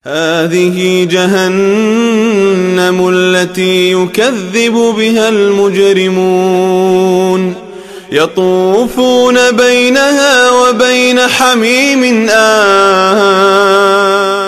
هذه جهنم التي يكذب بها المجرمون يطوفون بينها وبين حميم آن